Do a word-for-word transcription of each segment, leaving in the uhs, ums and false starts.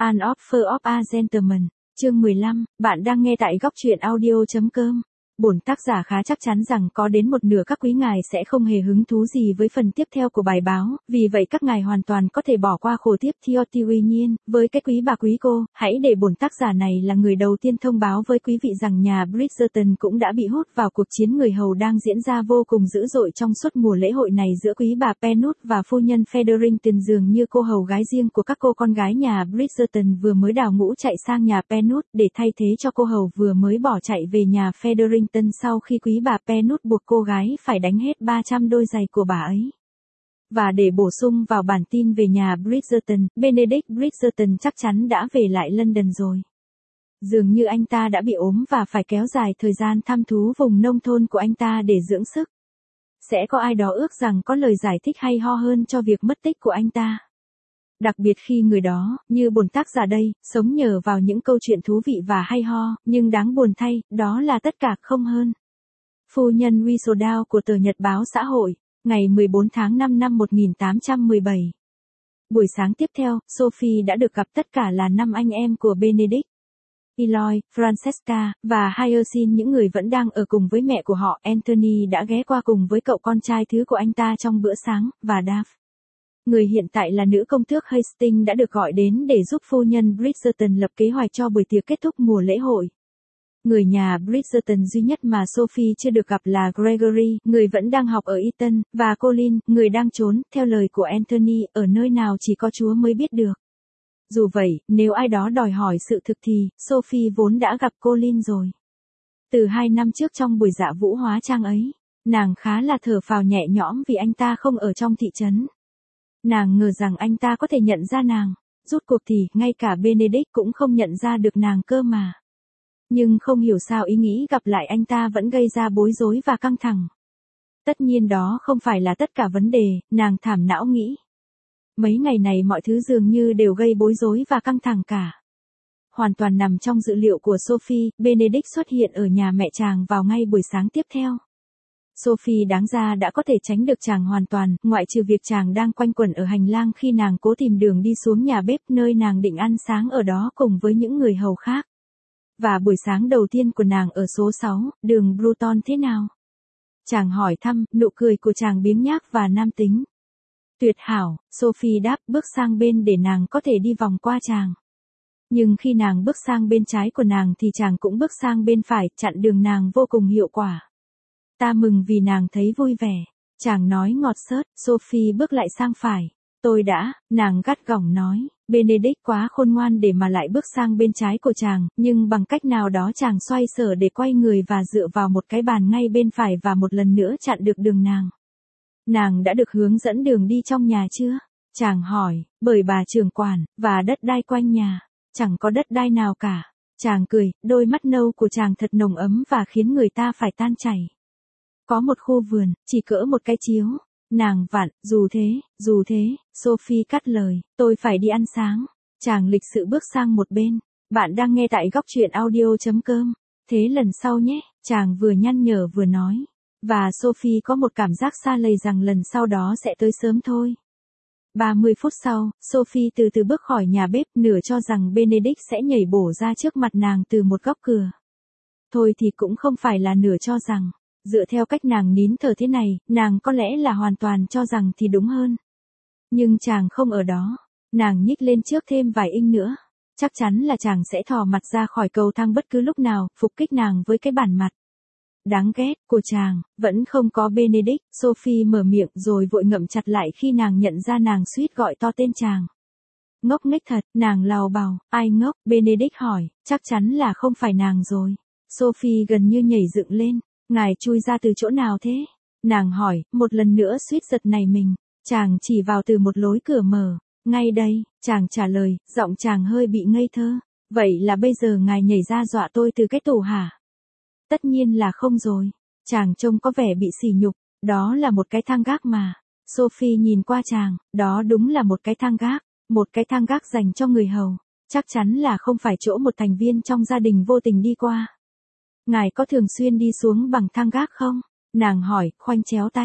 An Offer of a Gentleman, chương mười lăm, bạn đang nghe tại góc truyện audio.com. Bổn tác giả khá chắc chắn rằng có đến một nửa các quý ngài sẽ không hề hứng thú gì với phần tiếp theo của bài báo, vì vậy các ngài hoàn toàn có thể bỏ qua khổ tiếp theo. Tuy nhiên, với cái quý bà quý cô, hãy để bổn tác giả này là người đầu tiên thông báo với quý vị rằng nhà Bridgerton cũng đã bị hút vào cuộc chiến người hầu đang diễn ra vô cùng dữ dội trong suốt mùa lễ hội này giữa quý bà Penwood và phu nhân Featherington. Dường như cô hầu gái riêng của các cô con gái nhà Bridgerton vừa mới đào ngũ chạy sang nhà Penwood để thay thế cho cô hầu vừa mới bỏ chạy về nhà Featherington sau khi quý bà Penwood buộc cô gái phải đánh hết ba trăm đôi giày của bà ấy. Và để bổ sung vào bản tin về nhà Bridgerton, Benedict Bridgerton chắc chắn đã về lại London rồi. Dường như anh ta đã bị ốm và phải kéo dài thời gian thăm thú vùng nông thôn của anh ta để dưỡng sức. Sẽ có ai đó ước rằng có lời giải thích hay ho hơn cho việc mất tích của anh ta. Đặc biệt khi người đó, như bổn tác giả đây, sống nhờ vào những câu chuyện thú vị và hay ho, nhưng đáng buồn thay, đó là tất cả không hơn. Phu nhân Whistledown của tờ Nhật báo xã hội, ngày mười bốn tháng năm năm một nghìn tám trăm mười bảy. Buổi sáng tiếp theo, Sophie đã được gặp tất cả là năm anh em của Benedict. Eloy, Francesca, và Hyacinth, những người vẫn đang ở cùng với mẹ của họ. Anthony đã ghé qua cùng với cậu con trai thứ của anh ta trong bữa sáng, và Daphne, người hiện tại là nữ công tước Hastings, đã được gọi đến để giúp phu nhân Bridgerton lập kế hoạch cho buổi tiệc kết thúc mùa lễ hội. Người nhà Bridgerton duy nhất mà Sophie chưa được gặp là Gregory, người vẫn đang học ở Eton, và Colin, người đang trốn, theo lời của Anthony, ở nơi nào chỉ có Chúa mới biết được. Dù vậy, nếu ai đó đòi hỏi sự thực thì, Sophie vốn đã gặp Colin rồi. Từ hai năm trước trong buổi dạ vũ hóa trang ấy, nàng khá là thở phào nhẹ nhõm vì anh ta không ở trong thị trấn. Nàng ngờ rằng anh ta có thể nhận ra nàng, rút cuộc thì, ngay cả Benedict cũng không nhận ra được nàng cơ mà. Nhưng không hiểu sao ý nghĩ gặp lại anh ta vẫn gây ra bối rối và căng thẳng. Tất nhiên đó không phải là tất cả vấn đề, nàng thảm não nghĩ. Mấy ngày này mọi thứ dường như đều gây bối rối và căng thẳng cả. Hoàn toàn nằm trong dự liệu của Sophie, Benedict xuất hiện ở nhà mẹ chàng vào ngay buổi sáng tiếp theo. Sophie đáng ra đã có thể tránh được chàng hoàn toàn, ngoại trừ việc chàng đang quanh quẩn ở hành lang khi nàng cố tìm đường đi xuống nhà bếp nơi nàng định ăn sáng ở đó cùng với những người hầu khác. Và buổi sáng đầu tiên của nàng ở số sáu, đường Bruton thế nào? Chàng hỏi thăm, nụ cười của chàng biếng nhác và nam tính. Tuyệt hảo, Sophie đáp, bước sang bên để nàng có thể đi vòng qua chàng. Nhưng khi nàng bước sang bên trái của nàng thì chàng cũng bước sang bên phải, chặn đường nàng vô cùng hiệu quả. Ta mừng vì nàng thấy vui vẻ. Chàng nói ngọt xớt. Sophie bước lại sang phải. Tôi đã, nàng gắt gỏng nói. Benedict quá khôn ngoan để mà lại bước sang bên trái của chàng, nhưng bằng cách nào đó chàng xoay sở để quay người và dựa vào một cái bàn ngay bên phải và một lần nữa chặn được đường nàng. Nàng đã được hướng dẫn đường đi trong nhà chưa? Chàng hỏi, bởi bà trưởng quản, và đất đai quanh nhà. Chẳng có đất đai nào cả. Chàng cười, đôi mắt nâu của chàng thật nồng ấm và khiến người ta phải tan chảy. Có một khu vườn, chỉ cỡ một cái chiếu. Nàng vặn, dù thế, dù thế, Sophie cắt lời, tôi phải đi ăn sáng. Chàng lịch sự bước sang một bên. Bạn đang nghe tại góc truyện audio.com. Thế lần sau nhé, chàng vừa nhăn nhở vừa nói. Và Sophie có một cảm giác xa lầy rằng lần sau đó sẽ tới sớm thôi. ba mươi phút sau, Sophie từ từ bước khỏi nhà bếp, nửa cho rằng Benedict sẽ nhảy bổ ra trước mặt nàng từ một góc cửa. Thôi thì cũng không phải là nửa cho rằng. Dựa theo cách nàng nín thở thế này, nàng có lẽ là hoàn toàn cho rằng thì đúng hơn. Nhưng chàng không ở đó. Nàng nhích lên trước thêm vài inch nữa. Chắc chắn là chàng sẽ thò mặt ra khỏi cầu thang bất cứ lúc nào, phục kích nàng với cái bản mặt đáng ghét của chàng. Vẫn không có Benedict. Sophie mở miệng rồi vội ngậm chặt lại khi nàng nhận ra nàng suýt gọi to tên chàng. Ngốc nghếch thật, nàng lào bào. Ai ngốc? Benedict hỏi. Chắc chắn là không phải nàng rồi. Sophie gần như nhảy dựng lên. Ngài chui ra từ chỗ nào thế? Nàng hỏi, một lần nữa suýt giật nảy mình. Chàng chỉ vào từ một lối cửa mở. Ngay đây, chàng trả lời, giọng chàng hơi bị ngây thơ. Vậy là bây giờ ngài nhảy ra dọa tôi từ cái tủ hả? Tất nhiên là không rồi. Chàng trông có vẻ bị sỉ nhục. Đó là một cái thang gác mà. Sophie nhìn qua chàng, đó đúng là một cái thang gác. Một cái thang gác dành cho người hầu. Chắc chắn là không phải chỗ một thành viên trong gia đình vô tình đi qua. Ngài có thường xuyên đi xuống bằng thang gác không? Nàng hỏi, khoanh chéo tay.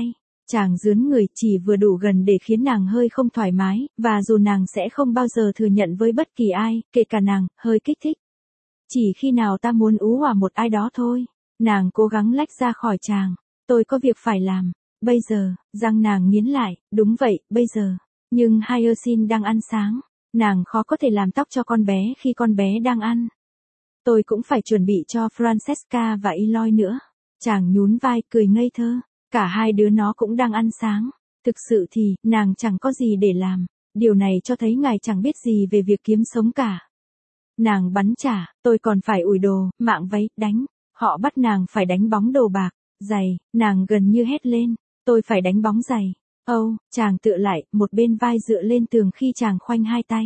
Chàng dướn người chỉ vừa đủ gần để khiến nàng hơi không thoải mái, và dù nàng sẽ không bao giờ thừa nhận với bất kỳ ai, kể cả nàng, hơi kích thích. Chỉ khi nào ta muốn ú hỏa một ai đó thôi. Nàng cố gắng lách ra khỏi chàng. Tôi có việc phải làm. Bây giờ, răng nàng nghiến lại, đúng vậy, bây giờ. Nhưng Hyacinth đang ăn sáng. Nàng khó có thể làm tóc cho con bé khi con bé đang ăn. Tôi cũng phải chuẩn bị cho Francesca và Eloy nữa. Chàng nhún vai cười ngây thơ. Cả hai đứa nó cũng đang ăn sáng. Thực sự thì, nàng chẳng có gì để làm. Điều này cho thấy ngài chẳng biết gì về việc kiếm sống cả. Nàng bắn trả, tôi còn phải ủi đồ, mạng váy, đánh. Họ bắt nàng phải đánh bóng đồ bạc, giày, nàng gần như hét lên. Tôi phải đánh bóng giày. Âu, oh, chàng tựa lại, một bên vai dựa lên tường khi chàng khoanh hai tay.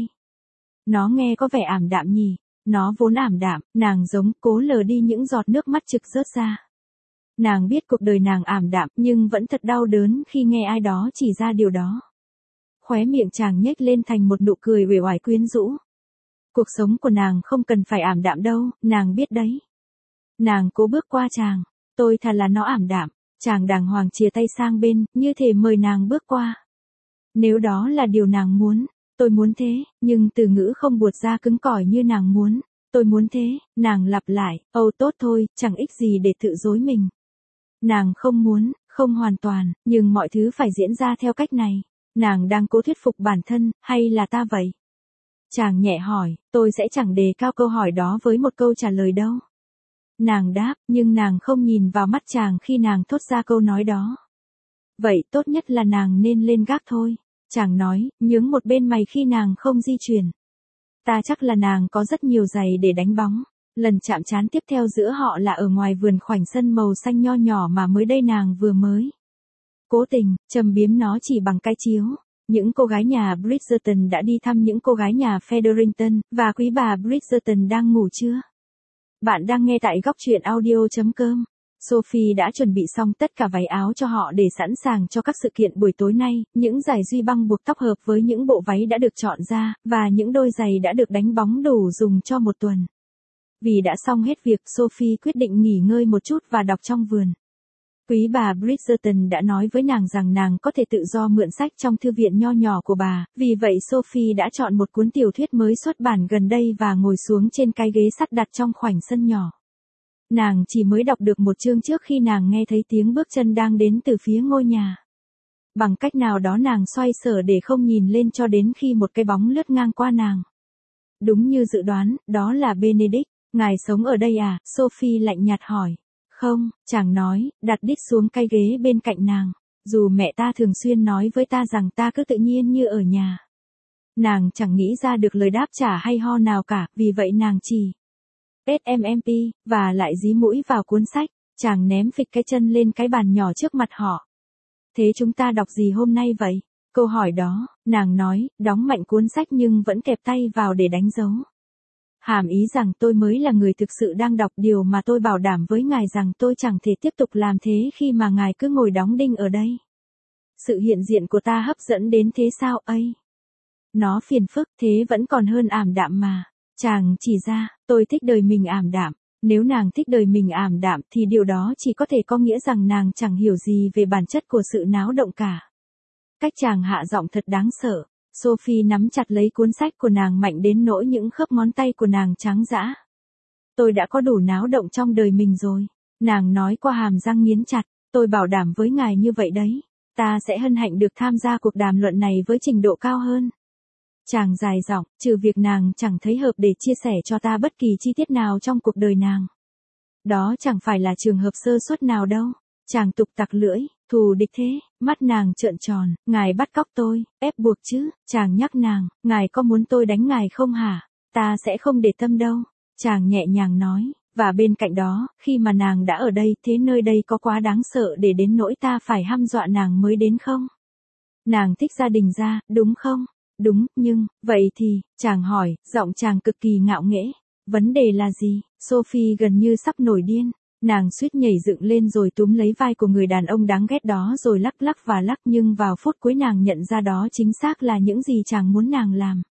Nó nghe có vẻ ảm đạm nhỉ. Nó vốn ảm đạm, nàng giống cố lờ đi những giọt nước mắt trực rớt ra. Nàng biết cuộc đời nàng ảm đạm nhưng vẫn thật đau đớn khi nghe ai đó chỉ ra điều đó. Khóe miệng chàng nhếch lên thành một nụ cười uể oải quyến rũ. Cuộc sống của nàng không cần phải ảm đạm đâu, nàng biết đấy. Nàng cố bước qua chàng. Tôi thà là nó ảm đạm. Chàng đàng hoàng chìa tay sang bên, như thể mời nàng bước qua. Nếu đó là điều nàng muốn, tôi muốn thế, nhưng từ ngữ không buột ra cứng cỏi như nàng muốn. Tôi muốn thế, nàng lặp lại, âu tốt thôi, chẳng ích gì để tự dối mình. Nàng không muốn, không hoàn toàn, nhưng mọi thứ phải diễn ra theo cách này. Nàng đang cố thuyết phục bản thân, hay là ta vậy? Chàng nhẹ hỏi, tôi sẽ chẳng đề cao câu hỏi đó với một câu trả lời đâu. Nàng đáp, nhưng nàng không nhìn vào mắt chàng khi nàng thốt ra câu nói đó. Vậy tốt nhất là nàng nên lên gác thôi. Chàng nói, nhướng một bên mày khi nàng không di chuyển. Ta chắc là nàng có rất nhiều giày để đánh bóng. Lần chạm trán tiếp theo giữa họ là ở ngoài vườn khoảnh sân màu xanh nho nhỏ mà mới đây nàng vừa mới cố tình, châm biếm nó chỉ bằng cái chiếu. Những cô gái nhà Bridgerton đã đi thăm những cô gái nhà Featherington, và quý bà Bridgerton đang ngủ chưa? Bạn đang nghe tại góc truyện audio chấm com. Sophie đã chuẩn bị xong tất cả váy áo cho họ để sẵn sàng cho các sự kiện buổi tối nay, những dải duy băng buộc tóc hợp với những bộ váy đã được chọn ra, và những đôi giày đã được đánh bóng đủ dùng cho một tuần. Vì đã xong hết việc, Sophie quyết định nghỉ ngơi một chút và đọc trong vườn. Quý bà Bridgerton đã nói với nàng rằng nàng có thể tự do mượn sách trong thư viện nho nhỏ của bà, vì vậy Sophie đã chọn một cuốn tiểu thuyết mới xuất bản gần đây và ngồi xuống trên cái ghế sắt đặt trong khoảnh sân nhỏ. Nàng chỉ mới đọc được một chương trước khi nàng nghe thấy tiếng bước chân đang đến từ phía ngôi nhà. Bằng cách nào đó nàng xoay sở để không nhìn lên cho đến khi một cái bóng lướt ngang qua nàng. Đúng như dự đoán, đó là Benedict. Ngài sống ở đây à? Sophie lạnh nhạt hỏi. Không, chàng nói, đặt đít xuống cái ghế bên cạnh nàng. Dù mẹ ta thường xuyên nói với ta rằng ta cứ tự nhiên như ở nhà. Nàng chẳng nghĩ ra được lời đáp trả hay ho nào cả, vì vậy nàng chỉ SMMP, và lại dí mũi vào cuốn sách. Chàng ném phịch cái chân lên cái bàn nhỏ trước mặt họ. Thế chúng ta đọc gì hôm nay vậy? Câu hỏi đó, nàng nói, đóng mạnh cuốn sách nhưng vẫn kẹp tay vào để đánh dấu. Hàm ý rằng tôi mới là người thực sự đang đọc điều mà tôi bảo đảm với ngài rằng tôi chẳng thể tiếp tục làm thế khi mà ngài cứ ngồi đóng đinh ở đây. Sự hiện diện của ta hấp dẫn đến thế sao ấy? Nó phiền phức, thế vẫn còn hơn ảm đạm mà. Chàng chỉ ra, tôi thích đời mình ảm đạm. Nếu nàng thích đời mình ảm đạm thì điều đó chỉ có thể có nghĩa rằng nàng chẳng hiểu gì về bản chất của sự náo động cả. Cách chàng hạ giọng thật đáng sợ. Sophie nắm chặt lấy cuốn sách của nàng mạnh đến nỗi những khớp ngón tay của nàng trắng dã. Tôi đã có đủ náo động trong đời mình rồi. Nàng nói qua hàm răng nghiến chặt. Tôi bảo đảm với ngài như vậy đấy. Ta sẽ hân hạnh được tham gia cuộc đàm luận này với trình độ cao hơn. Chàng dài giọng, trừ việc nàng chẳng thấy hợp để chia sẻ cho ta bất kỳ chi tiết nào trong cuộc đời nàng. Đó chẳng phải là trường hợp sơ suất nào đâu. Chàng tục tặc lưỡi, thù địch thế, mắt nàng trợn tròn, ngài bắt cóc tôi, ép buộc chứ, chàng nhắc nàng, ngài có muốn tôi đánh ngài không hả? Ta sẽ không để tâm đâu. Chàng nhẹ nhàng nói, và bên cạnh đó, khi mà nàng đã ở đây, thế nơi đây có quá đáng sợ để đến nỗi ta phải hăm dọa nàng mới đến không? Nàng thích gia đình ra, đúng không? Đúng, nhưng, vậy thì, chàng hỏi, giọng chàng cực kỳ ngạo nghễ. Vấn đề là gì? Sophie gần như sắp nổi điên. Nàng suýt nhảy dựng lên rồi túm lấy vai của người đàn ông đáng ghét đó rồi lắc lắc và lắc, nhưng vào phút cuối nàng nhận ra đó chính xác là những gì chàng muốn nàng làm.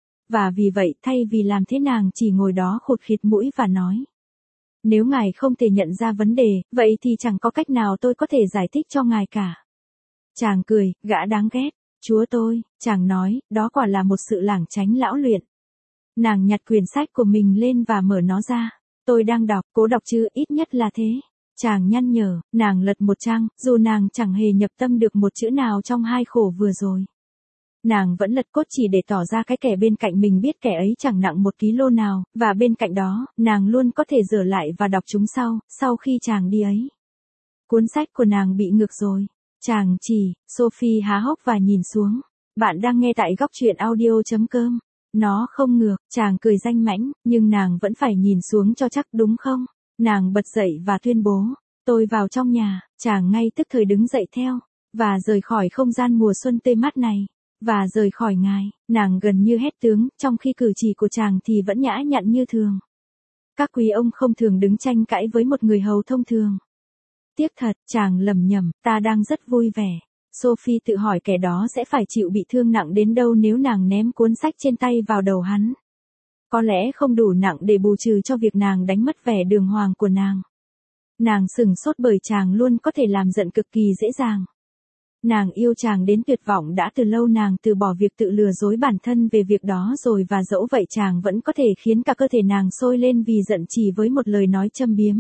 Và vì vậy, thay vì làm thế nàng chỉ ngồi đó khụt khịt mũi và nói. Nếu ngài không thể nhận ra vấn đề, vậy thì chẳng có cách nào tôi có thể giải thích cho ngài cả. Chàng cười, gã đáng ghét. Chúa tôi, chàng nói, đó quả là một sự lảng tránh lão luyện. Nàng nhặt quyển sách của mình lên và mở nó ra. Tôi đang đọc, cố đọc chứ, ít nhất là thế. Chàng nhăn nhở, nàng lật một trang, dù nàng chẳng hề nhập tâm được một chữ nào trong hai khổ vừa rồi. Nàng vẫn lật cốt chỉ để tỏ ra cái kẻ bên cạnh mình biết kẻ ấy chẳng nặng một ký lô nào, và bên cạnh đó, nàng luôn có thể dở lại và đọc chúng sau, sau khi chàng đi ấy. Cuốn sách của nàng bị ngược rồi. Chàng chỉ, Sophie há hốc và nhìn xuống. Bạn đang nghe tại góc truyện audio.com. Nó không ngược, chàng cười danh mãnh, nhưng nàng vẫn phải nhìn xuống cho chắc đúng không? Nàng bật dậy và tuyên bố, tôi vào trong nhà, chàng ngay tức thời đứng dậy theo, và rời khỏi không gian mùa xuân tươi mát này, và rời khỏi ngài, nàng gần như hét tướng, trong khi cử chỉ của chàng thì vẫn nhã nhặn như thường. Các quý ông không thường đứng tranh cãi với một người hầu thông thường. Tiếc thật, chàng lẩm nhẩm, ta đang rất vui vẻ. Sophie tự hỏi kẻ đó sẽ phải chịu bị thương nặng đến đâu nếu nàng ném cuốn sách trên tay vào đầu hắn. Có lẽ không đủ nặng để bù trừ cho việc nàng đánh mất vẻ đường hoàng của nàng. Nàng sừng sốt bởi chàng luôn có thể làm giận cực kỳ dễ dàng. Nàng yêu chàng đến tuyệt vọng đã từ lâu, nàng từ bỏ việc tự lừa dối bản thân về việc đó rồi, và dẫu vậy chàng vẫn có thể khiến cả cơ thể nàng sôi lên vì giận chỉ với một lời nói châm biếm.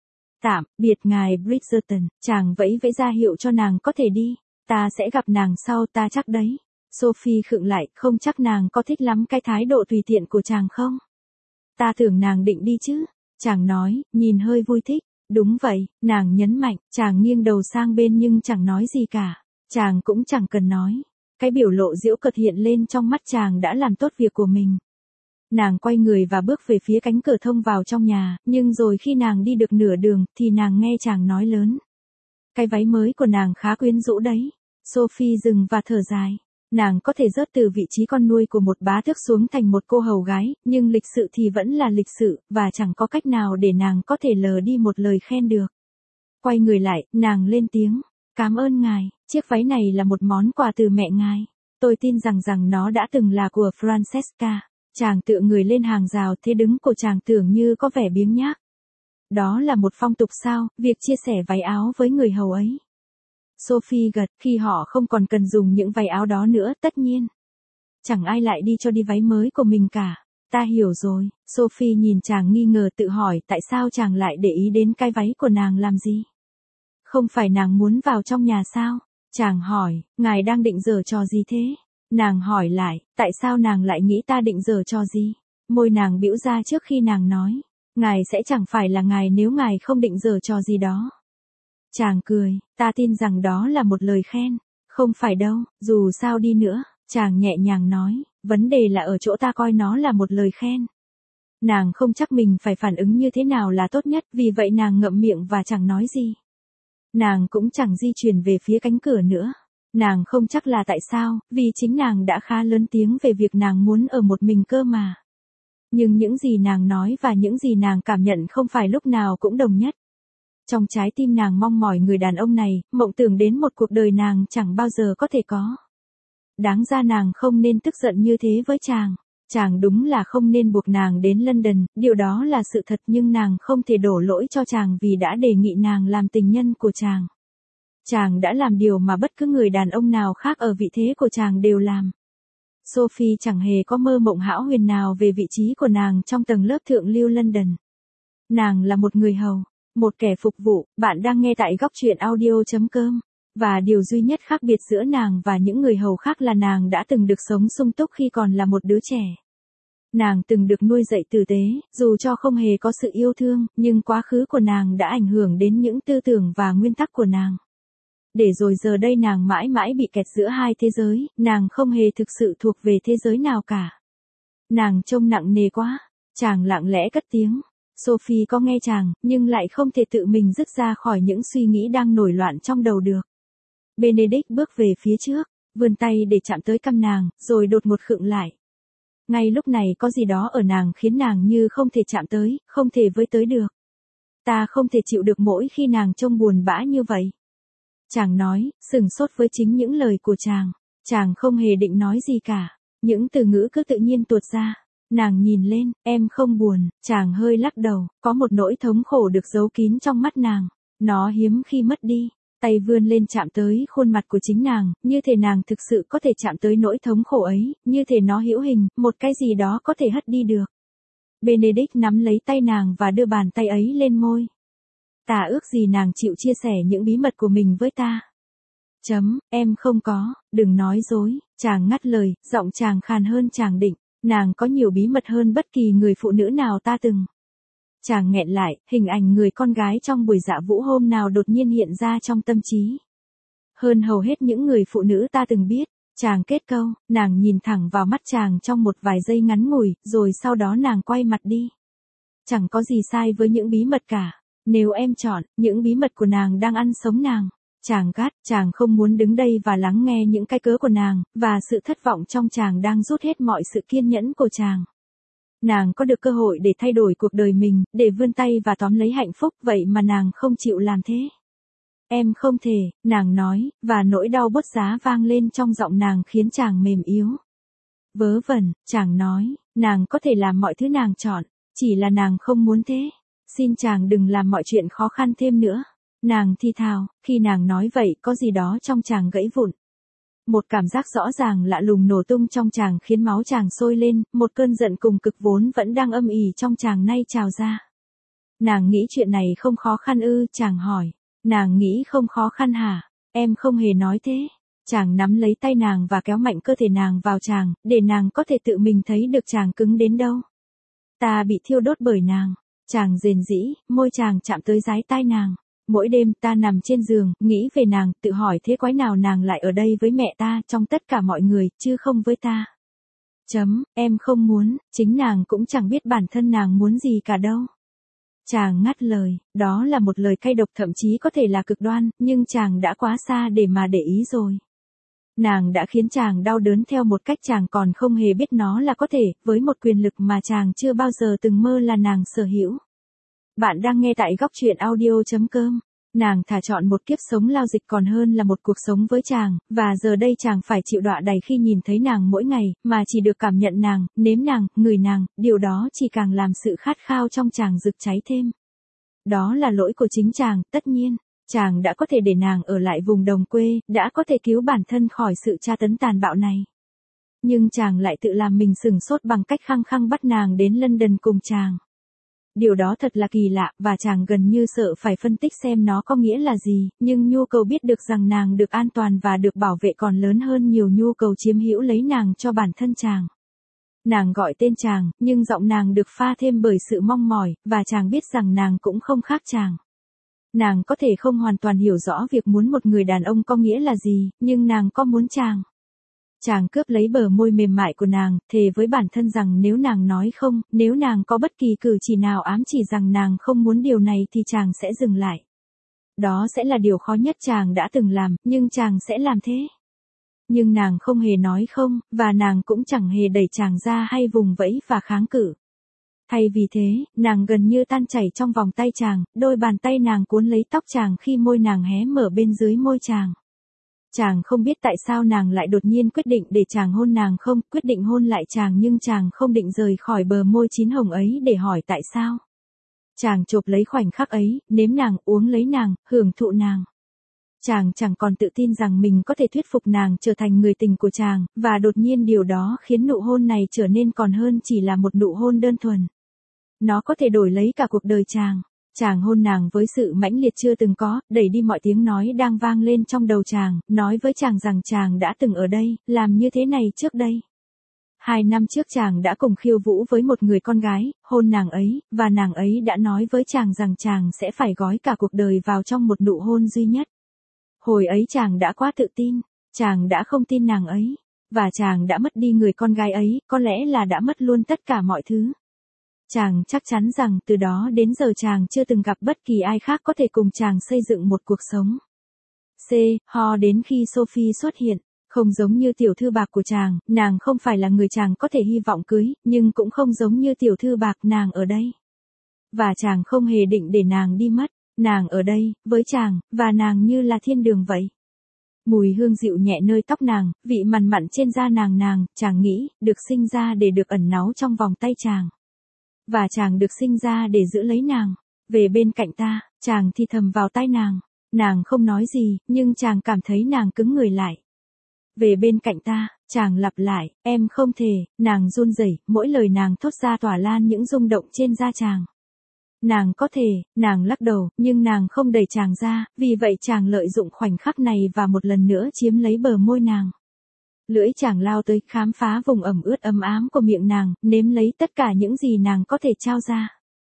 Tạm biệt ngài Bridgerton, chàng vẫy vẫy ra hiệu cho nàng có thể đi. Ta sẽ gặp nàng sau, ta chắc đấy. Sophie khựng lại, không chắc nàng có thích lắm cái thái độ tùy tiện của chàng không? Ta tưởng nàng định đi chứ. Chàng nói, nhìn hơi vui thích. Đúng vậy, nàng nhấn mạnh, chàng nghiêng đầu sang bên nhưng chẳng nói gì cả. Chàng cũng chẳng cần nói. Cái biểu lộ giễu cợt hiện lên trong mắt chàng đã làm tốt việc của mình. Nàng quay người và bước về phía cánh cửa thông vào trong nhà, nhưng rồi khi nàng đi được nửa đường, thì nàng nghe chàng nói lớn. Cái váy mới của nàng khá quyến rũ đấy. Sophie dừng và thở dài. Nàng có thể rớt từ vị trí con nuôi của một bá tước xuống thành một cô hầu gái, nhưng lịch sự thì vẫn là lịch sự, và chẳng có cách nào để nàng có thể lờ đi một lời khen được. Quay người lại, nàng lên tiếng. Cảm ơn ngài, chiếc váy này là một món quà từ mẹ ngài. Tôi tin rằng rằng nó đã từng là của Francesca. Chàng tựa người lên hàng rào, thế đứng của chàng tưởng như có vẻ biếng nhác. Đó là một phong tục sao, việc chia sẻ váy áo với người hầu ấy. Sophie gật, khi họ không còn cần dùng những váy áo đó nữa, tất nhiên. Chẳng ai lại đi cho đi váy mới của mình cả. Ta hiểu rồi. Sophie nhìn chàng nghi ngờ, tự hỏi tại sao chàng lại để ý đến cái váy của nàng làm gì. Không phải nàng muốn vào trong nhà sao? Chàng hỏi, ngài đang định giở trò gì thế? Nàng hỏi lại, tại sao nàng lại nghĩ ta định giở trò gì? Môi nàng bĩu ra trước khi nàng nói, ngài sẽ chẳng phải là ngài nếu ngài không định giở trò gì đó. Chàng cười, ta tin rằng đó là một lời khen. Không phải đâu, dù sao đi nữa, chàng nhẹ nhàng nói, vấn đề là ở chỗ ta coi nó là một lời khen. Nàng không chắc mình phải phản ứng như thế nào là tốt nhất, vì vậy nàng ngậm miệng và chẳng nói gì. Nàng cũng chẳng di chuyển về phía cánh cửa nữa. Nàng không chắc là tại sao, vì chính nàng đã khá lớn tiếng về việc nàng muốn ở một mình cơ mà. Nhưng những gì nàng nói và những gì nàng cảm nhận không phải lúc nào cũng đồng nhất. Trong trái tim nàng mong mỏi người đàn ông này, mộng tưởng đến một cuộc đời nàng chẳng bao giờ có thể có. Đáng ra nàng không nên tức giận như thế với chàng. Chàng đúng là không nên buộc nàng đến London, điều đó là sự thật, nhưng nàng không thể đổ lỗi cho chàng vì đã đề nghị nàng làm tình nhân của chàng. Chàng đã làm điều mà bất cứ người đàn ông nào khác ở vị thế của chàng đều làm. Sophie chẳng hề có mơ mộng hão huyền nào về vị trí của nàng trong tầng lớp thượng lưu London. Nàng là một người hầu, một kẻ phục vụ. Bạn đang nghe tại góc truyện audio.com. Và điều duy nhất khác biệt giữa nàng và những người hầu khác là nàng đã từng được sống sung túc khi còn là một đứa trẻ. Nàng từng được nuôi dạy tử tế, dù cho không hề có sự yêu thương, nhưng quá khứ của nàng đã ảnh hưởng đến những tư tưởng và nguyên tắc của nàng. Để rồi giờ đây nàng mãi mãi bị kẹt giữa hai thế giới, nàng không hề thực sự thuộc về thế giới nào cả. Nàng trông nặng nề quá. Chàng lặng lẽ cất tiếng. Sophie có nghe chàng, nhưng lại không thể tự mình dứt ra khỏi những suy nghĩ đang nổi loạn trong đầu được. Benedict bước về phía trước, vươn tay để chạm tới cằm nàng, rồi đột ngột khựng lại. Ngay lúc này có gì đó ở nàng khiến nàng như không thể chạm tới, không thể với tới được. Ta không thể chịu được mỗi khi nàng trông buồn bã như vậy. Chàng nói, sừng sốt với chính những lời của chàng. Chàng không hề định nói gì cả. Những từ ngữ cứ tự nhiên tuột ra. Nàng nhìn lên, em không buồn. Chàng hơi lắc đầu, có một nỗi thống khổ được giấu kín trong mắt nàng. Nó hiếm khi mất đi. tay vươn lên chạm tới khuôn mặt của chính nàng, như thể nàng thực sự có thể chạm tới nỗi thống khổ ấy, như thể nó hữu hình, một cái gì đó có thể hất đi được. Benedict nắm lấy tay nàng và đưa bàn tay ấy lên môi. Ta ước gì nàng chịu chia sẻ những bí mật của mình với ta. Chấm, em không có, đừng nói dối, chàng ngắt lời, giọng chàng khàn hơn chàng định, nàng có nhiều bí mật hơn bất kỳ người phụ nữ nào ta từng. Chàng nghẹn lại, hình ảnh người con gái trong buổi dạ vũ hôm nào đột nhiên hiện ra trong tâm trí. Hơn hầu hết những người phụ nữ ta từng biết, chàng kết câu, nàng nhìn thẳng vào mắt chàng trong một vài giây ngắn ngủi, rồi sau đó nàng quay mặt đi. Chẳng có gì sai với những bí mật cả, nếu em chọn, những bí mật của nàng đang ăn sống nàng. Chàng gắt, chàng không muốn đứng đây và lắng nghe những cái cớ của nàng, và sự thất vọng trong chàng đang rút hết mọi sự kiên nhẫn của chàng. Nàng có được cơ hội để thay đổi cuộc đời mình, để vươn tay và tóm lấy hạnh phúc, vậy mà nàng không chịu làm thế. Em không thể, nàng nói, và nỗi đau bứt giá vang lên trong giọng nàng khiến chàng mềm yếu. Vớ vẩn, chàng nói, nàng có thể làm mọi thứ nàng chọn, chỉ là nàng không muốn thế. Xin chàng đừng làm mọi chuyện khó khăn thêm nữa. Nàng thi thào, khi nàng nói vậy có gì đó trong chàng gãy vụn. Một cảm giác rõ ràng lạ lùng nổ tung trong chàng khiến máu chàng sôi lên, một cơn giận cùng cực vốn vẫn đang âm ỉ trong chàng nay trào ra. Nàng nghĩ chuyện này không khó khăn ư, chàng hỏi. Nàng nghĩ không khó khăn hả? Em không hề nói thế. Chàng nắm lấy tay nàng và kéo mạnh cơ thể nàng vào chàng, để nàng có thể tự mình thấy được chàng cứng đến đâu. Ta bị thiêu đốt bởi nàng. Chàng rền rĩ, môi chàng chạm tới dái tai nàng. Mỗi đêm ta nằm trên giường, nghĩ về nàng, tự hỏi thế quái nào nàng lại ở đây với mẹ ta, trong tất cả mọi người, chứ không với ta. Chấm, em không muốn, chính nàng cũng chẳng biết bản thân nàng muốn gì cả đâu. Chàng ngắt lời, đó là một lời cay độc thậm chí có thể là cực đoan, nhưng chàng đã quá xa để mà để ý rồi. Nàng đã khiến chàng đau đớn theo một cách chàng còn không hề biết nó là có thể, với một quyền lực mà chàng chưa bao giờ từng mơ là nàng sở hữu. Bạn đang nghe tại góc truyện audio chấm com. Nàng thà chọn một kiếp sống lao dịch còn hơn là một cuộc sống với chàng, và giờ đây chàng phải chịu đọa đầy khi nhìn thấy nàng mỗi ngày, mà chỉ được cảm nhận nàng, nếm nàng, ngửi nàng, điều đó chỉ càng làm sự khát khao trong chàng rực cháy thêm. Đó là lỗi của chính chàng, tất nhiên. Chàng đã có thể để nàng ở lại vùng đồng quê, đã có thể cứu bản thân khỏi sự tra tấn tàn bạo này. Nhưng chàng lại tự làm mình sửng sốt bằng cách khăng khăng bắt nàng đến London cùng chàng. Điều đó thật là kỳ lạ, và chàng gần như sợ phải phân tích xem nó có nghĩa là gì, nhưng nhu cầu biết được rằng nàng được an toàn và được bảo vệ còn lớn hơn nhiều nhu cầu chiếm hữu lấy nàng cho bản thân chàng. Nàng gọi tên chàng, nhưng giọng nàng được pha thêm bởi sự mong mỏi, và chàng biết rằng nàng cũng không khác chàng. Nàng có thể không hoàn toàn hiểu rõ việc muốn một người đàn ông có nghĩa là gì, nhưng nàng có muốn chàng. Chàng cướp lấy bờ môi mềm mại của nàng, thề với bản thân rằng nếu nàng nói không, nếu nàng có bất kỳ cử chỉ nào ám chỉ rằng nàng không muốn điều này thì chàng sẽ dừng lại. Đó sẽ là điều khó nhất chàng đã từng làm, nhưng chàng sẽ làm thế. Nhưng nàng không hề nói không, và nàng cũng chẳng hề đẩy chàng ra hay vùng vẫy và kháng cự. Thay vì thế, nàng gần như tan chảy trong vòng tay chàng, đôi bàn tay nàng cuốn lấy tóc chàng khi môi nàng hé mở bên dưới môi chàng. Chàng không biết tại sao nàng lại đột nhiên quyết định để chàng hôn nàng không, quyết định hôn lại chàng nhưng chàng không định rời khỏi bờ môi chín hồng ấy để hỏi tại sao. Chàng chộp lấy khoảnh khắc ấy, nếm nàng, uống lấy nàng, hưởng thụ nàng. Chàng chẳng còn tự tin rằng mình có thể thuyết phục nàng trở thành người tình của chàng, và đột nhiên điều đó khiến nụ hôn này trở nên còn hơn chỉ là một nụ hôn đơn thuần. Nó có thể đổi lấy cả cuộc đời chàng. Chàng hôn nàng với sự mãnh liệt chưa từng có, đẩy đi mọi tiếng nói đang vang lên trong đầu chàng, nói với chàng rằng chàng đã từng ở đây, làm như thế này trước đây. Hai năm trước chàng đã cùng khiêu vũ với một người con gái, hôn nàng ấy, và nàng ấy đã nói với chàng rằng chàng sẽ phải gói cả cuộc đời vào trong một nụ hôn duy nhất. Hồi ấy chàng đã quá tự tin, chàng đã không tin nàng ấy, và chàng đã mất đi người con gái ấy, có lẽ là đã mất luôn tất cả mọi thứ. Chàng chắc chắn rằng từ đó đến giờ chàng chưa từng gặp bất kỳ ai khác có thể cùng chàng xây dựng một cuộc sống. C. Ho đến khi Sophie xuất hiện. Không giống như tiểu thư bạc của chàng, nàng không phải là người chàng có thể hy vọng cưới, nhưng cũng không giống như tiểu thư bạc nàng ở đây. Và chàng không hề định để nàng đi mất, nàng ở đây, với chàng, và nàng như là thiên đường vậy. Mùi hương dịu nhẹ nơi tóc nàng, vị mặn mặn trên da nàng nàng, chàng nghĩ, được sinh ra để được ẩn náu trong vòng tay chàng. Và chàng được sinh ra để giữ lấy nàng, về bên cạnh ta, chàng thì thầm vào tai nàng. Nàng không nói gì, nhưng chàng cảm thấy nàng cứng người lại. Về bên cạnh ta, chàng lặp lại, em không thể, nàng run rẩy, mỗi lời nàng thốt ra tỏa lan những rung động trên da chàng. Nàng có thể, nàng lắc đầu, nhưng nàng không đẩy chàng ra, vì vậy chàng lợi dụng khoảnh khắc này và một lần nữa chiếm lấy bờ môi nàng. Lưỡi chàng lao tới, khám phá vùng ẩm ướt ấm ám của miệng nàng, nếm lấy tất cả những gì nàng có thể trao ra.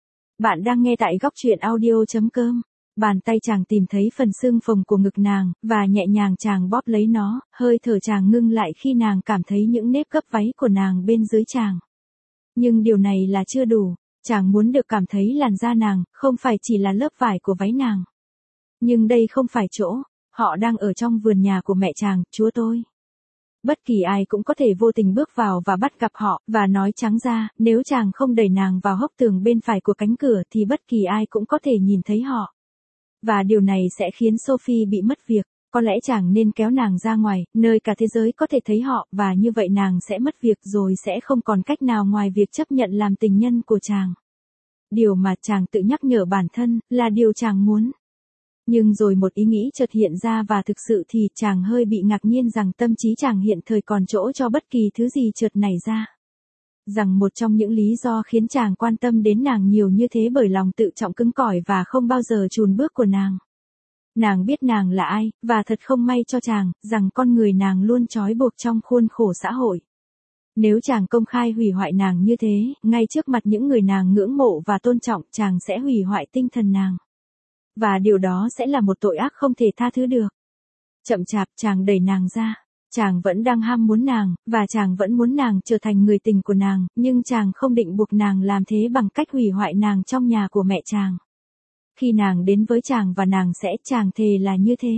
Bạn đang nghe tại góc truyện audio chấm com. Bàn tay chàng tìm thấy phần xương phồng của ngực nàng, và nhẹ nhàng chàng bóp lấy nó, hơi thở chàng ngưng lại khi nàng cảm thấy những nếp gấp váy của nàng bên dưới chàng. Nhưng điều này là chưa đủ, chàng muốn được cảm thấy làn da nàng, không phải chỉ là lớp vải của váy nàng. Nhưng đây không phải chỗ, họ đang ở trong vườn nhà của mẹ chàng, chúa tôi. Bất kỳ ai cũng có thể vô tình bước vào và bắt gặp họ, và nói trắng ra, nếu chàng không đẩy nàng vào hốc tường bên phải của cánh cửa thì bất kỳ ai cũng có thể nhìn thấy họ. Và điều này sẽ khiến Sophie bị mất việc, có lẽ chàng nên kéo nàng ra ngoài, nơi cả thế giới có thể thấy họ, và như vậy nàng sẽ mất việc rồi sẽ không còn cách nào ngoài việc chấp nhận làm tình nhân của chàng. Điều mà chàng tự nhắc nhở bản thân, là điều chàng muốn. Nhưng rồi một ý nghĩ chợt hiện ra và thực sự thì chàng hơi bị ngạc nhiên rằng tâm trí chàng hiện thời còn chỗ cho bất kỳ thứ gì chợt nảy ra. Rằng một trong những lý do khiến chàng quan tâm đến nàng nhiều như thế bởi lòng tự trọng cứng cỏi và không bao giờ chùn bước của nàng. Nàng biết nàng là ai, và thật không may cho chàng, rằng con người nàng luôn trói buộc trong khuôn khổ xã hội. Nếu chàng công khai hủy hoại nàng như thế, ngay trước mặt những người nàng ngưỡng mộ và tôn trọng, chàng sẽ hủy hoại tinh thần nàng. Và điều đó sẽ là một tội ác không thể tha thứ được. Chậm chạp chàng đẩy nàng ra. Chàng vẫn đang ham muốn nàng, và chàng vẫn muốn nàng trở thành người tình của nàng, nhưng chàng không định buộc nàng làm thế bằng cách hủy hoại nàng trong nhà của mẹ chàng. Khi nàng đến với chàng và nàng sẽ, chàng thề là như thế.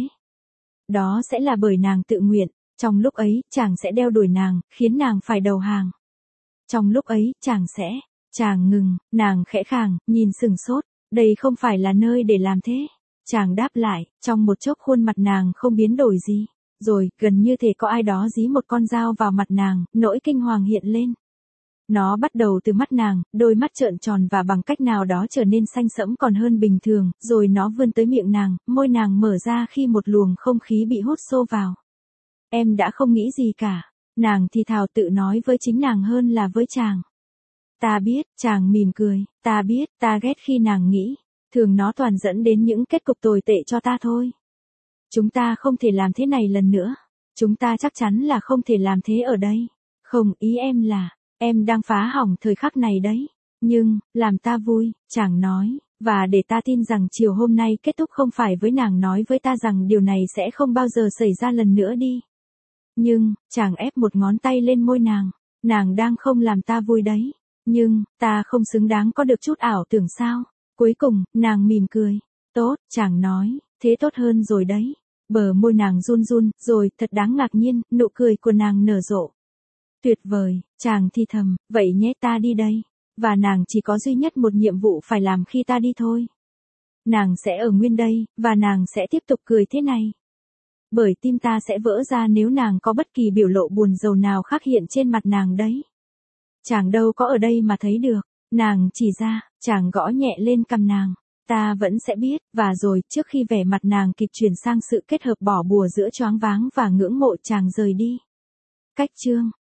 Đó sẽ là bởi nàng tự nguyện, trong lúc ấy, chàng sẽ đeo đuổi nàng, khiến nàng phải đầu hàng. Trong lúc ấy, chàng sẽ, chàng ngừng, nàng khẽ khàng, nhìn sừng sốt, đây không phải là nơi để làm thế. Chàng đáp lại, trong một chốc khuôn mặt nàng không biến đổi gì. Rồi, gần như thể có ai đó dí một con dao vào mặt nàng, nỗi kinh hoàng hiện lên. Nó bắt đầu từ mắt nàng, đôi mắt trợn tròn và bằng cách nào đó trở nên xanh sẫm còn hơn bình thường, rồi nó vươn tới miệng nàng, môi nàng mở ra khi một luồng không khí bị hút xô vào. Em đã không nghĩ gì cả, nàng thì thào tự nói với chính nàng hơn là với chàng. Ta biết, chàng mỉm cười, ta biết, ta ghét khi nàng nghĩ, thường nó toàn dẫn đến những kết cục tồi tệ cho ta thôi. Chúng ta không thể làm thế này lần nữa. Chúng ta chắc chắn là không thể làm thế ở đây. Không, ý em là, em đang phá hỏng thời khắc này đấy. Nhưng, làm ta vui, chàng nói, và để ta tin rằng chiều hôm nay kết thúc không phải với nàng nói với ta rằng điều này sẽ không bao giờ xảy ra lần nữa đi. Nhưng, chàng ép một ngón tay lên môi nàng. Nàng đang không làm ta vui đấy. Nhưng, ta không xứng đáng có được chút ảo tưởng sao. Cuối cùng, nàng mỉm cười. Tốt, chàng nói, thế tốt hơn rồi đấy. Bờ môi nàng run run, rồi, thật đáng ngạc nhiên, nụ cười của nàng nở rộ. Tuyệt vời, chàng thì thầm, vậy nhé ta đi đây. Và nàng chỉ có duy nhất một nhiệm vụ phải làm khi ta đi thôi. Nàng sẽ ở nguyên đây, và nàng sẽ tiếp tục cười thế này. Bởi tim ta sẽ vỡ ra nếu nàng có bất kỳ biểu lộ buồn rầu nào khác hiện trên mặt nàng đấy. Chàng đâu có ở đây mà thấy được. Nàng chỉ ra, chàng gõ nhẹ lên cằm nàng. Ta vẫn sẽ biết, và rồi, trước khi vẻ mặt nàng kịp chuyển sang sự kết hợp bỏ bùa giữa choáng váng và ngưỡng mộ, chàng rời đi. Cách chương